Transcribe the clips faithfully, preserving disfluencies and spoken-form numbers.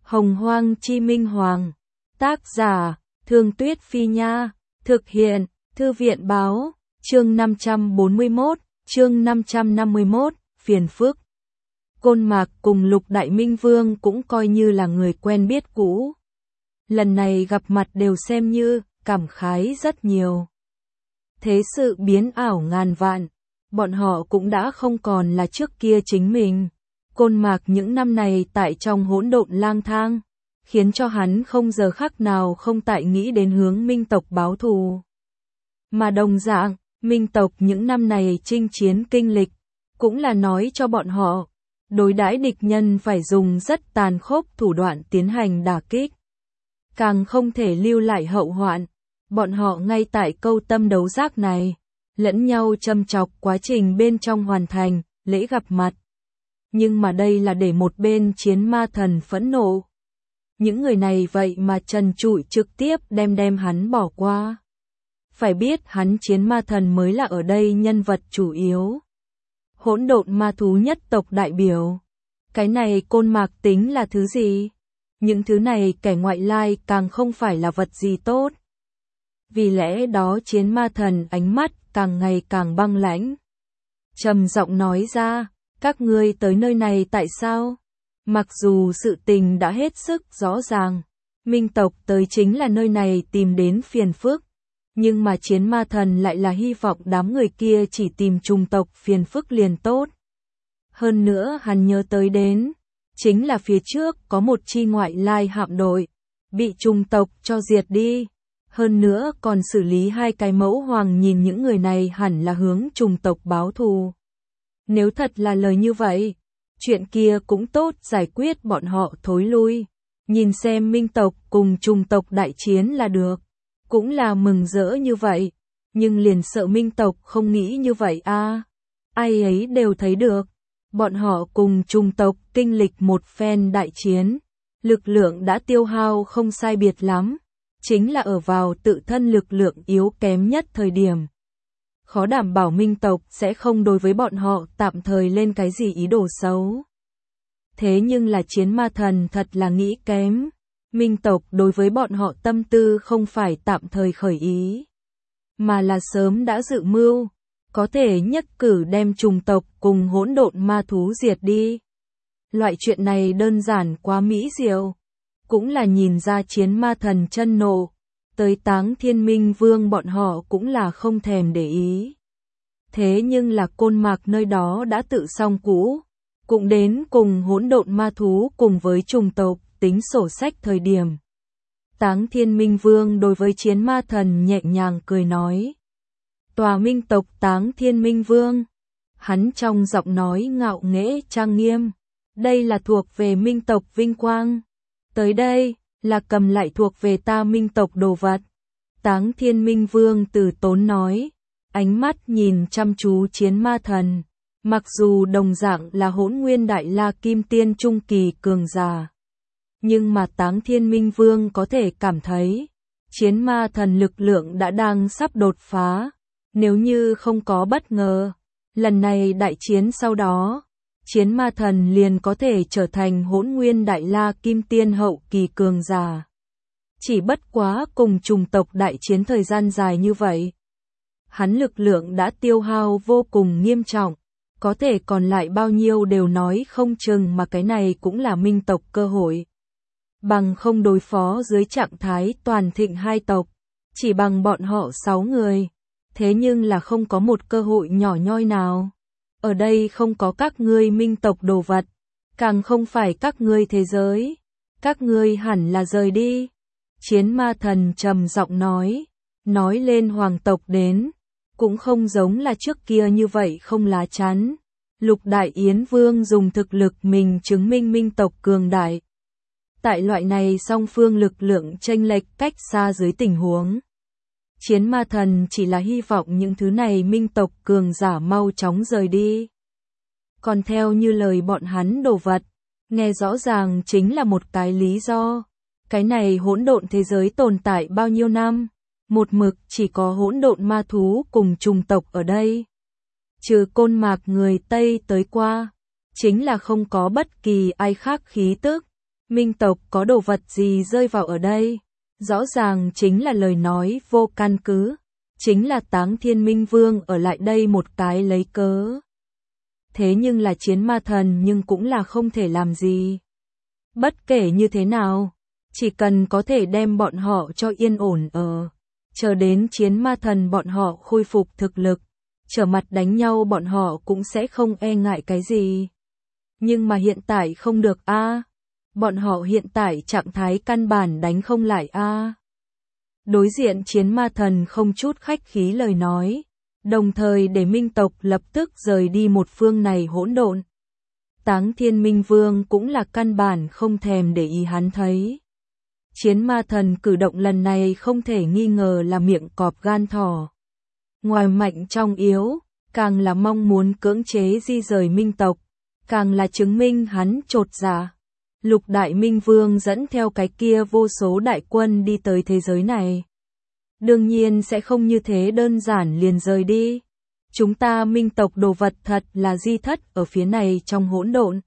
Hồng Hoang Chi Minh Hoàng. Tác giả, Thương Tuyết Phi Nha. Thực hiện, Thư viện Báo. Chương năm trăm bốn mươi mốt, chương năm trăm năm mươi mốt, phiền phức. Côn Mạc cùng Lục Đại Minh Vương cũng coi như là người quen biết cũ. Lần này gặp mặt đều xem như, cảm khái rất nhiều. Thế sự biến ảo ngàn vạn, bọn họ cũng đã không còn là trước kia chính mình. Côn Mạc những năm này tại trong hỗn độn lang thang, khiến cho hắn không giờ khắc nào không tại nghĩ đến hướng Minh tộc báo thù. Mà đồng dạng, Minh tộc những năm này chinh chiến kinh lịch, cũng là nói cho bọn họ, đối đãi địch nhân phải dùng rất tàn khốc thủ đoạn tiến hành đả kích. Càng không thể lưu lại hậu hoạn, bọn họ ngay tại câu tâm đấu giác này, lẫn nhau châm chọc quá trình bên trong hoàn thành, lễ gặp mặt. Nhưng mà đây là để một bên chiến ma thần phẫn nộ. Những người này vậy mà trần trụi trực tiếp đem đem hắn bỏ qua. Phải biết hắn chiến ma thần mới là ở đây nhân vật chủ yếu. Hỗn độn ma thú nhất tộc đại biểu. Cái này Côn Mạc tính là thứ gì? Những thứ này kẻ ngoại lai càng không phải là vật gì tốt. Vì lẽ đó chiến ma thần ánh mắt càng ngày càng băng lãnh. Trầm giọng nói ra, các ngươi tới nơi này tại sao? Mặc dù sự tình đã hết sức rõ ràng, Minh tộc tới chính là nơi này tìm đến phiền phức. Nhưng mà chiến ma thần lại là hy vọng đám người kia chỉ tìm trùng tộc phiền phức liền tốt. Hơn nữa hắn nhớ tới đến, chính là phía trước có một chi ngoại lai hạm đội, bị trùng tộc cho diệt đi. Hơn nữa còn xử lý hai cái mẫu hoàng, nhìn những người này hẳn là hướng trùng tộc báo thù. Nếu thật là lời như vậy, chuyện kia cũng tốt, giải quyết bọn họ thối lui. Nhìn xem Minh tộc cùng trùng tộc đại chiến là được. Cũng là mừng rỡ như vậy, nhưng liền sợ Minh tộc không nghĩ như vậy a. À, ai ấy đều thấy được, bọn họ cùng trùng tộc kinh lịch một phen đại chiến, lực lượng đã tiêu hao không sai biệt lắm, chính là ở vào tự thân lực lượng yếu kém nhất thời điểm. Khó đảm bảo Minh tộc sẽ không đối với bọn họ tạm thời lên cái gì ý đồ xấu. Thế nhưng là chiến ma thần thật là nghĩ kém. Minh tộc đối với bọn họ tâm tư không phải tạm thời khởi ý, mà là sớm đã dự mưu, có thể nhất cử đem trùng tộc cùng hỗn độn ma thú diệt đi. Loại chuyện này đơn giản quá mỹ diệu, cũng là nhìn ra chiến ma thần chân nộ, tới Táng Thiên Minh Vương bọn họ cũng là không thèm để ý. Thế nhưng là Côn Mạc nơi đó đã tự xong cũ, cũng đến cùng hỗn độn ma thú cùng với trùng tộc tính sổ sách thời điểm. Táng Thiên Minh Vương đối với chiến ma thần nhẹ nhàng cười nói. Tòa Minh tộc Táng Thiên Minh Vương. Hắn trong giọng nói ngạo nghễ trang nghiêm. Đây là thuộc về Minh tộc vinh quang. Tới đây, là cầm lại thuộc về ta Minh tộc đồ vật. Táng Thiên Minh Vương từ tốn nói. Ánh mắt nhìn chăm chú chiến ma thần. Mặc dù đồng dạng là hỗn nguyên đại la kim tiên trung kỳ cường giả. Nhưng mà Táng Thiên Minh Vương có thể cảm thấy, chiến ma thần lực lượng đã đang sắp đột phá. Nếu như không có bất ngờ, lần này đại chiến sau đó, chiến ma thần liền có thể trở thành hỗn nguyên đại la kim tiên hậu kỳ cường giả. Chỉ bất quá cùng trùng tộc đại chiến thời gian dài như vậy, hắn lực lượng đã tiêu hao vô cùng nghiêm trọng. Có thể còn lại bao nhiêu đều nói không chừng, mà cái này cũng là Minh tộc cơ hội. Bằng không đối phó dưới trạng thái toàn thịnh hai tộc, chỉ bằng bọn họ sáu người, thế nhưng là không có một cơ hội nhỏ nhoi nào. Ở đây không có các ngươi Minh tộc đồ vật, càng không phải các ngươi thế giới, các ngươi hẳn là rời đi. Chiến ma thần trầm giọng nói, nói lên hoàng tộc đến, cũng không giống là trước kia như vậy không lá chắn. Lục Đại Yến Vương dùng thực lực mình chứng minh Minh tộc cường đại. Tại loại này song phương lực lượng chênh lệch cách xa dưới tình huống, chiến ma thần chỉ là hy vọng những thứ này Minh tộc cường giả mau chóng rời đi. Còn theo như lời bọn hắn đồ vật, nghe rõ ràng chính là một cái lý do. Cái này hỗn độn thế giới tồn tại bao nhiêu năm, một mực chỉ có hỗn độn ma thú cùng trùng tộc ở đây. Trừ Côn Mạc người Tây tới qua, chính là không có bất kỳ ai khác khí tức. Minh tộc có đồ vật gì rơi vào ở đây? Rõ ràng chính là lời nói vô căn cứ, chính là Táng Thiên Minh Vương ở lại đây một cái lấy cớ. Thế nhưng là chiến ma thần nhưng cũng là không thể làm gì. Bất kể như thế nào, chỉ cần có thể đem bọn họ cho yên ổn ở, chờ đến chiến ma thần bọn họ khôi phục thực lực, trở mặt đánh nhau bọn họ cũng sẽ không e ngại cái gì. Nhưng mà hiện tại không được a. À. Bọn họ hiện tại trạng thái căn bản đánh không lại a. À. Đối diện chiến ma thần không chút khách khí lời nói, đồng thời để Minh tộc lập tức rời đi một phương này hỗn độn. Táng Thiên Minh Vương cũng là căn bản không thèm để ý hắn thấy. Chiến ma thần cử động lần này không thể nghi ngờ là miệng cọp gan thỏ. Ngoài mạnh trong yếu, càng là mong muốn cưỡng chế di rời Minh tộc, càng là chứng minh hắn trột dạ. Lục Đại Minh Vương dẫn theo cái kia vô số đại quân đi tới thế giới này. Đương nhiên sẽ không như thế đơn giản liền rời đi. Chúng ta Minh tộc đồ vật thật là di thất ở phía này trong hỗn độn.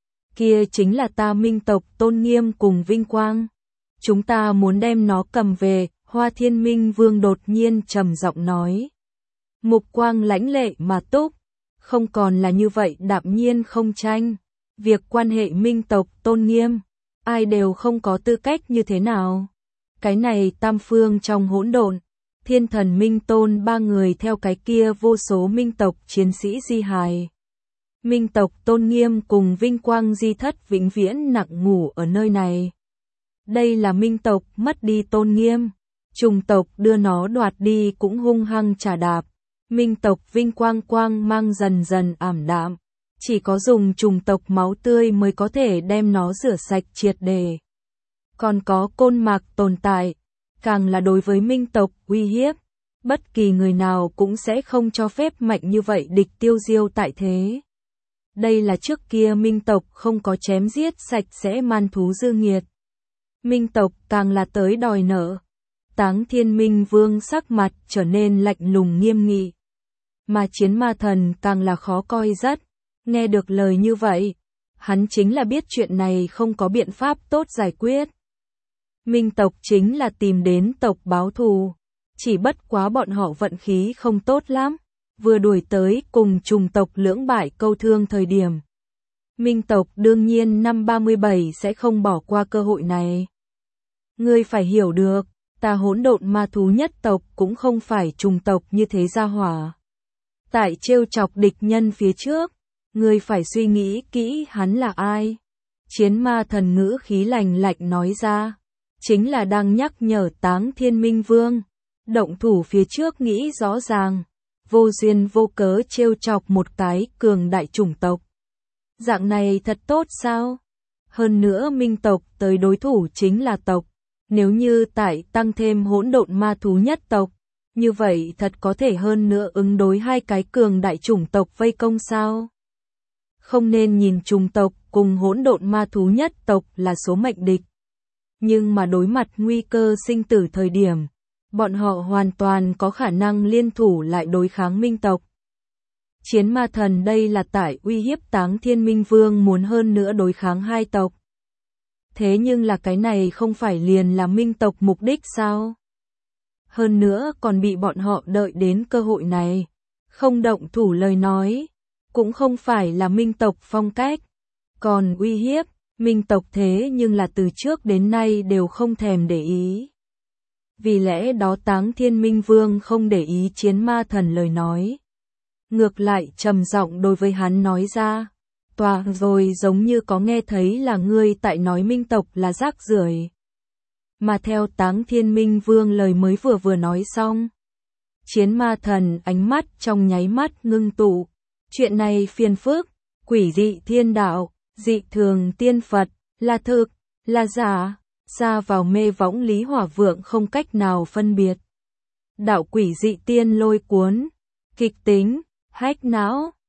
Kia chính là ta Minh tộc tôn nghiêm cùng vinh quang. Chúng ta muốn đem nó cầm về, Hoa Thiên Minh Vương đột nhiên trầm giọng nói. Mục quang lãnh lệ mà túc, không còn là như vậy đạm nhiên không tranh. Việc quan hệ Minh tộc tôn nghiêm, ai đều không có tư cách như thế nào. Cái này tam phương trong hỗn độn, Thiên Thần Minh Tôn ba người theo cái kia vô số Minh tộc chiến sĩ di hài. Minh tộc tôn nghiêm cùng vinh quang di thất vĩnh viễn nặng ngủ ở nơi này. Đây là Minh tộc mất đi tôn nghiêm, trùng tộc đưa nó đoạt đi cũng hung hăng trả đạp. Minh tộc vinh quang quang mang dần dần ảm đạm, chỉ có dùng trùng tộc máu tươi mới có thể đem nó rửa sạch triệt để. Còn có côn mạc tồn tại, càng là đối với Minh tộc uy hiếp, bất kỳ người nào cũng sẽ không cho phép mạnh như vậy địch tiêu diêu tại thế. Đây là trước kia Minh tộc không có chém giết sạch sẽ man thú dư nghiệt. Minh tộc càng là tới đòi nợ. Táng Thiên Minh Vương sắc mặt trở nên lạnh lùng nghiêm nghị. Mà chiến ma thần càng là khó coi rất. Nghe được lời như vậy, hắn chính là biết chuyện này không có biện pháp tốt giải quyết. Minh tộc chính là tìm đến tộc báo thù, chỉ bất quá bọn họ vận khí không tốt lắm, vừa đuổi tới cùng trùng tộc lưỡng bại câu thương thời điểm. Minh tộc đương nhiên năm ba mươi bảy sẽ không bỏ qua cơ hội này. Ngươi phải hiểu được, ta hỗn độn ma thú nhất tộc cũng không phải trùng tộc như thế gia hỏa. Tại trêu chọc địch nhân phía trước, ngươi phải suy nghĩ kỹ hắn là ai. Chiến ma thần ngữ khí lành lạnh nói ra, chính là đang nhắc nhở Táng Thiên Minh Vương, động thủ phía trước nghĩ rõ ràng, vô duyên vô cớ trêu chọc một cái cường đại chủng tộc. Dạng này thật tốt sao? Hơn nữa Minh tộc tới đối thủ chính là tộc, nếu như tại tăng thêm hỗn độn ma thú nhất tộc, như vậy thật có thể hơn nữa ứng đối hai cái cường đại chủng tộc vây công sao? Không nên nhìn trùng tộc cùng hỗn độn ma thú nhất tộc là số mệnh địch. Nhưng mà đối mặt nguy cơ sinh tử thời điểm, bọn họ hoàn toàn có khả năng liên thủ lại đối kháng Minh tộc. Chiến ma thần đây là tại uy hiếp Táng Thiên Minh Vương muốn hơn nữa đối kháng hai tộc. Thế nhưng là cái này không phải liền là Minh tộc mục đích sao? Hơn nữa còn bị bọn họ đợi đến cơ hội này, không động thủ lời nói, cũng không phải là Minh tộc phong cách. Còn uy hiếp, Minh tộc thế nhưng là từ trước đến nay đều không thèm để ý. Vì lẽ đó Táng Thiên Minh Vương không để ý chiến ma thần lời nói. Ngược lại trầm giọng đối với hắn nói ra, tòa rồi giống như có nghe thấy là ngươi tại nói Minh tộc là rác rưởi. Mà theo Táng Thiên Minh Vương lời mới vừa vừa nói xong, chiến ma thần ánh mắt trong nháy mắt ngưng tụ. Chuyện này phiền phức, quỷ dị thiên đạo, dị thường tiên Phật, là thực, là giả, xa vào mê võng Lý Hỏa Vượng không cách nào phân biệt. Đạo quỷ dị tiên lôi cuốn, kịch tính, hách não,